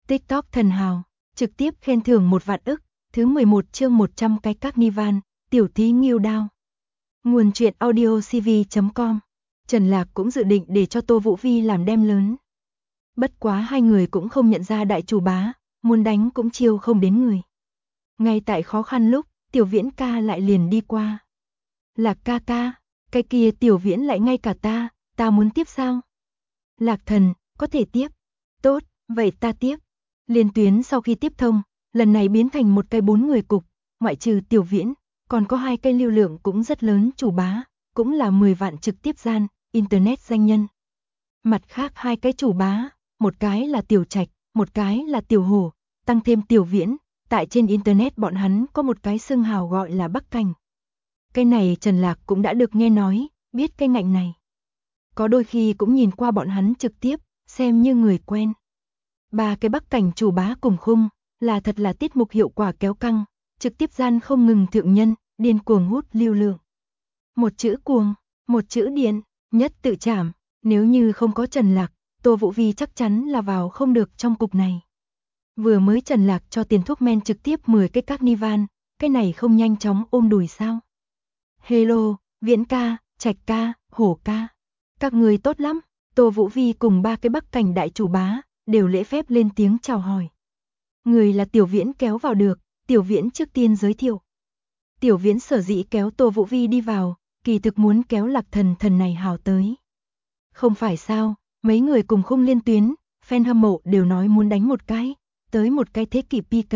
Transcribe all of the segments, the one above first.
TikTok thần hào, trực tiếp khen thưởng 1 vạn ức, thứ 11 chương 100 cái Carnival, tiểu thí Ngưu Đao. Nguồn truyện audio cv.com. Trần Lạc cũng dự định để cho Tô Vũ Vi làm đem lớn. Bất quá hai người cũng không nhận ra đại chủ bá, muốn đánh cũng chiêu không đến người. Ngay tại khó khăn lúc, Tiểu Viễn ca lại liền đi qua. Lạc ca ca, cái kia Tiểu Viễn lại ngay cả ta muốn tiếp sao? Lạc Thần, có thể tiếp. Tốt, vậy ta tiếp. Liên tuyến sau khi tiếp thông, lần này biến thành một cái 4 người cục, ngoại trừ Tiểu Viễn, còn có 2 cái lưu lượng cũng rất lớn chủ bá, cũng là 10 vạn trực tiếp gian, internet danh nhân. Mặt khác 2 cái chủ bá, một cái là Tiểu Trạch, một cái là Tiểu Hổ, tăng thêm Tiểu Viễn, tại trên internet bọn hắn có một cái xưng hào gọi là Bắc Cảnh. Cái này Trần Lạc cũng đã được nghe nói, biết cái ngạnh này. Có đôi khi cũng nhìn qua bọn hắn trực tiếp, xem như người quen. 3 cái Bắc Cảnh chủ bá cùng khung, là thật là tiết mục hiệu quả kéo căng, trực tiếp gian không ngừng thượng nhân, điên cuồng hút lưu lượng. Một chữ cuồng, một chữ điện, nhất tự trảm, nếu như không có Trần Lạc, Tô Vũ Vi chắc chắn là vào không được trong cục này. Vừa mới Trần Lạc cho tiền thuốc men trực tiếp 10 cái Carnival, cái này không nhanh chóng ôm đùi sao? Hello, Viễn ca, Trạch ca, Hổ ca. Các người tốt lắm. Tô Vũ Vi cùng 3 cái Bắc Cảnh đại chủ bá, đều lễ phép lên tiếng chào hỏi. Người là Tiểu Viễn kéo vào được, Tiểu Viễn trước tiên giới thiệu. Tiểu Viễn sở dĩ kéo Tô Vũ Vi đi vào, kỳ thực muốn kéo Lạc Thần này hào tới. Không phải sao, mấy người cùng khung liên tuyến, fan hâm mộ đều nói muốn đánh một cái, tới một cái thế kỷ PK.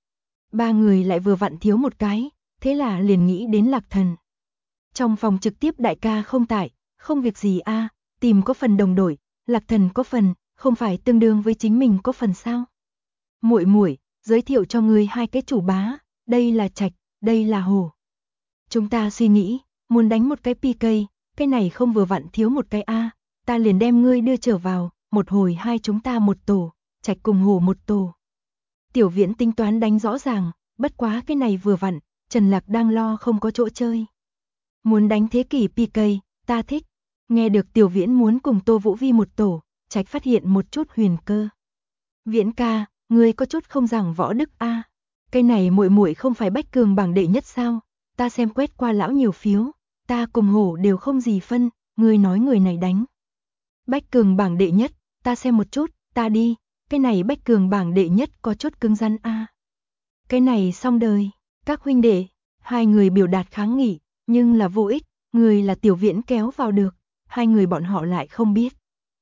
3 người lại vừa vặn thiếu một cái, thế là liền nghĩ đến Lạc Thần. Trong phòng trực tiếp đại ca không tại, không việc gì a, tìm có phần đồng đội, Lạc Thần có phần, không phải tương đương với chính mình có phần sao? Muội muội, giới thiệu cho ngươi 2 cái chủ bá, đây là Trạch, đây là Hổ. Chúng ta suy nghĩ, muốn đánh một cái PK, cái này không vừa vặn thiếu một cái a, ta liền đem ngươi đưa trở vào, một hồi hai chúng ta một tổ, Trạch cùng Hổ một tổ. Tiểu Viễn tính toán đánh rõ ràng, bất quá cái này vừa vặn, Trần Lạc đang lo không có chỗ chơi. Muốn đánh thế kỷ PK, ta thích. Nghe được Tiểu Viễn muốn cùng Tô Vũ Vi một tổ, Trạch phát hiện một chút huyền cơ. Viễn ca, ngươi có chút không giảng võ đức a. Cái này muội muội không phải bách cường bảng đệ nhất sao? Ta xem quét qua lão nhiều phiếu, ta cùng Hổ đều không gì phân, ngươi nói người này đánh. Bách cường bảng đệ nhất, ta xem một chút, ta đi, cái này bách cường bảng đệ nhất có chút cứng rắn a. Cái này xong đời, các huynh đệ, 2 người biểu đạt kháng nghị, nhưng là vô ích, người là Tiểu Viễn kéo vào được, 2 người bọn họ lại không biết.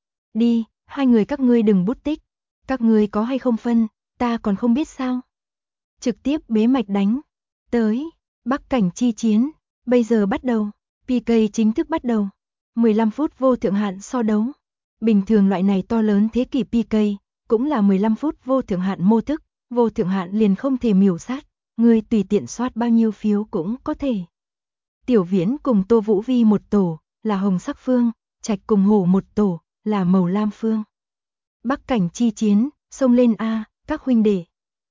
Đi, 2 người các ngươi đừng bút tích, các ngươi có hay không phân, ta còn không biết sao. Trực tiếp bế mạch đánh, tới, Bắc Cảnh chi chiến, bây giờ bắt đầu, PK chính thức bắt đầu, 15 phút vô thượng hạn so đấu. Bình thường loại này to lớn thế kỷ PK, cũng là 15 phút vô thượng hạn mô thức, vô thượng hạn liền không thể miểu sát, ngươi tùy tiện soát bao nhiêu phiếu cũng có thể. Tiểu Viễn cùng Tô Vũ Vi một tổ, là hồng sắc phương, Trạch cùng Hổ một tổ, là màu lam phương. Bắc Cảnh chi chiến, xông lên a, các huynh đệ.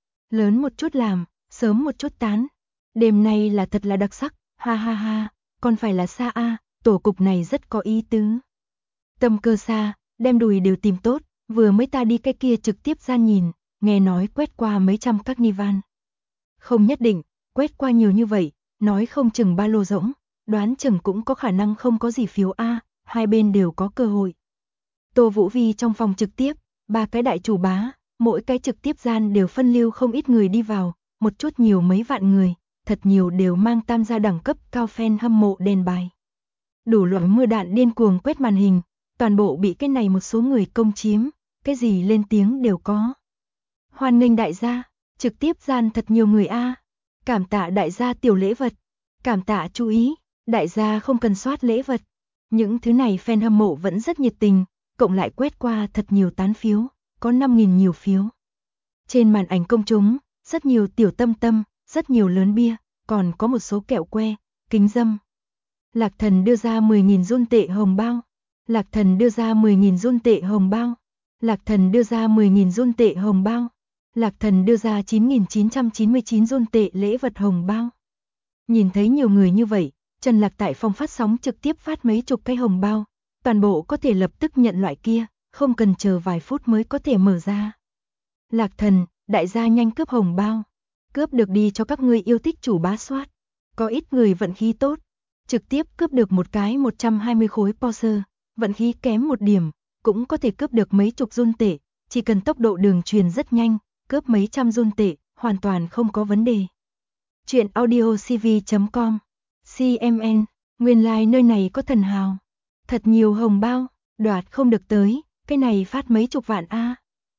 Lớn một chút làm, sớm một chút tán. Đêm nay là thật là đặc sắc, ha ha ha, còn phải là xa a, tổ cục này rất có ý tứ. Tâm cơ xa, đem đùi đều tìm tốt, vừa mới ta đi cái kia trực tiếp gian nhìn, nghe nói quét qua mấy trăm Carnival. Không nhất định, quét qua nhiều như vậy, nói không chừng ba lô rỗng, đoán chừng cũng có khả năng không có gì phiếu a, hai bên đều có cơ hội. Tô Vũ Vi trong phòng trực tiếp, 3 cái đại chủ bá, mỗi cái trực tiếp gian đều phân lưu không ít người đi vào, một chút nhiều mấy vạn người, thật nhiều đều mang tam gia đẳng cấp cao fan hâm mộ đèn bài. Đủ loại mưa đạn điên cuồng quét màn hình, toàn bộ bị cái này một số người công chiếm, cái gì lên tiếng đều có. Hoan nghênh đại gia, trực tiếp gian thật nhiều người a. Cảm tạ đại gia tiểu lễ vật, cảm tạ chú ý, đại gia không cần soát lễ vật. Những thứ này fan hâm mộ vẫn rất nhiệt tình, cộng lại quét qua thật nhiều tán phiếu, có 5.000 nhiều phiếu. Trên màn ảnh công chúng, rất nhiều tiểu tâm tâm, rất nhiều lớn bia, còn có một số kẹo que, kính dâm. Lạc Thần đưa ra 10.000 run tệ hồng bao. Lạc Thần đưa ra 10.000 run tệ hồng bao. Lạc Thần đưa ra 10.000 run tệ hồng bao. Lạc Thần đưa ra 9.999 run tệ lễ vật hồng bao. Nhìn thấy nhiều người như vậy, Trần Lạc tại phòng phát sóng trực tiếp phát mấy chục cái hồng bao, toàn bộ có thể lập tức nhận loại kia, không cần chờ vài phút mới có thể mở ra. Lạc Thần, đại gia nhanh cướp hồng bao. Cướp được đi cho các ngươi yêu thích chủ bá soát. Có ít người vận khí tốt, trực tiếp cướp được một cái 120 khối Porsche, vận khí kém một điểm, cũng có thể cướp được mấy chục run tệ, chỉ cần tốc độ đường truyền rất nhanh, cướp mấy trăm run tệ, hoàn toàn không có vấn đề. Chuyện audio cv.com CMN, nguyên lai like nơi này có thần hào. Thật nhiều hồng bao, đoạt không được tới, cái này phát mấy chục vạn a.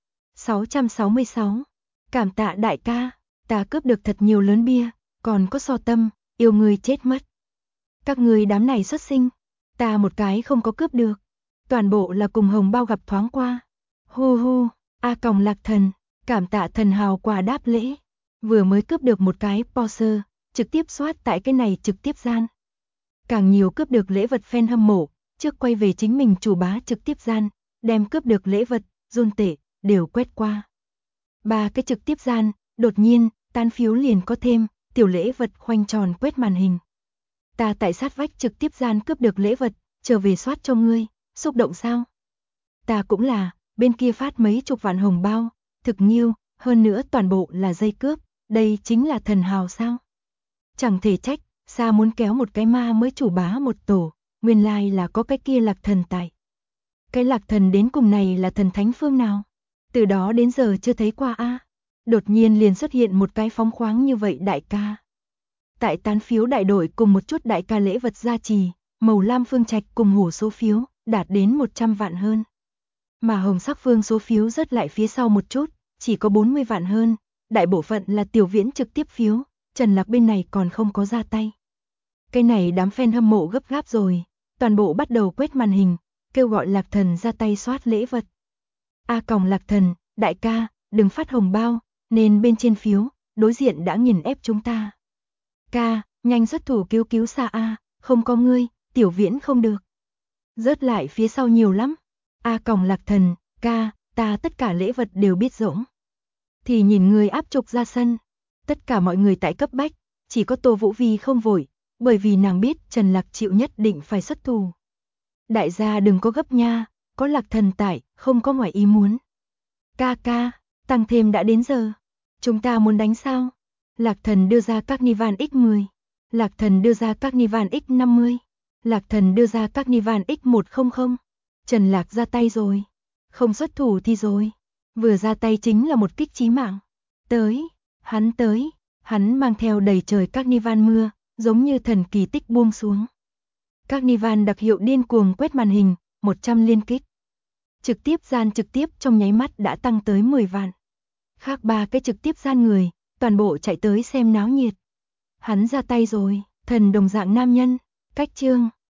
666. Cảm tạ đại ca, ta cướp được thật nhiều lớn bia, còn có so tâm, yêu người chết mất. Các người đám này xuất sinh, ta một cái không có cướp được. Toàn bộ là cùng hồng bao gặp thoáng qua. Hu hu, Lạc Thần, cảm tạ thần hào quà đáp lễ. Vừa mới cướp được một cái Porsche, trực tiếp soát tại cái này trực tiếp gian. Càng nhiều cướp được lễ vật fan hâm mộ, trước quay về chính mình chủ bá trực tiếp gian, đem cướp được lễ vật, run tệ, đều quét qua. 3 cái trực tiếp gian, đột nhiên, tán phiếu liền có thêm, tiểu lễ vật khoanh tròn quét màn hình. Ta tại sát vách trực tiếp gian cướp được lễ vật, trở về soát cho ngươi, xúc động sao? Ta cũng là, bên kia phát mấy chục vạn hồng bao, thực nhiêu, hơn nữa toàn bộ là dây cướp, đây chính là thần hào sao? Chẳng thể trách, sao muốn kéo một cái ma mới chủ bá một tổ, nguyên lai là có cái kia Lạc Thần tại. Cái Lạc Thần đến cùng này là thần thánh phương nào? Từ đó đến giờ chưa thấy qua a. Đột nhiên liền xuất hiện một cái phóng khoáng như vậy đại ca. Tại tán phiếu đại đội cùng một chút đại ca lễ vật gia trì, màu lam phương trạch cùng hổ số phiếu, đạt đến 100 vạn hơn. Mà hồng sắc phương số phiếu rớt lại phía sau một chút, chỉ có 40 vạn hơn, đại bộ phận là tiểu viễn trực tiếp phiếu, Trần Lạc bên này còn không có ra tay. Cái này đám fan hâm mộ gấp gáp rồi, toàn bộ bắt đầu quét màn hình, kêu gọi Lạc Thần ra tay soát lễ vật. Lạc Thần, đại ca, đừng phát hồng bao, nên bên trên phiếu, đối diện đã nghiền ép chúng ta. Ca, nhanh xuất thủ cứu xa a, không có ngươi, tiểu viễn không được. Rớt lại phía sau nhiều lắm. Lạc Thần, ca, ta tất cả lễ vật đều biết rỗng. Thì nhìn người áp trục ra sân. Tất cả mọi người tại cấp bách, chỉ có Tô Vũ Vi không vội, bởi vì nàng biết Trần Lạc chịu nhất định phải xuất thủ. Đại gia đừng có gấp nha, có Lạc Thần tại, không có ngoài ý muốn. Ca, tăng thêm đã đến giờ. Chúng ta muốn đánh sao? Lạc Thần đưa ra Carnival X10. Lạc Thần đưa ra Carnival X50. Lạc Thần đưa ra Carnival X100. Trần Lạc ra tay rồi. Không xuất thủ thì rồi. Vừa ra tay chính là một kích chí mạng. Tới, hắn mang theo đầy trời Carnival mưa, giống như thần kỳ tích buông xuống. Carnival đặc hiệu điên cuồng quét màn hình, 100 liên kích. Trực tiếp trong nháy mắt đã tăng tới 10 vạn. Khác 3 cái trực tiếp gian người, toàn bộ chạy tới xem náo nhiệt. Hắn ra tay rồi, thần đồng dạng nam nhân, cách chương.